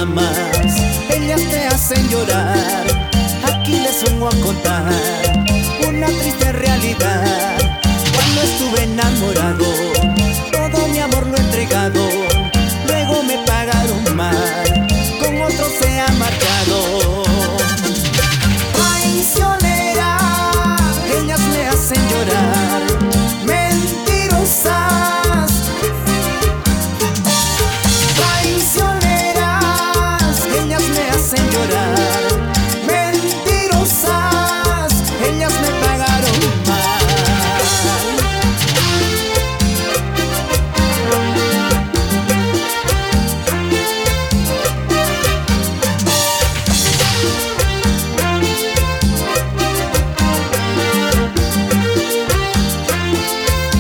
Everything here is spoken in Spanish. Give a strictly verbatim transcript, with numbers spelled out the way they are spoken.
amas, ellas te hacen llorar. Aquí les vengo a contar una triste realidad. Cuando estuve enamorado, todo mi amor lo he entregado.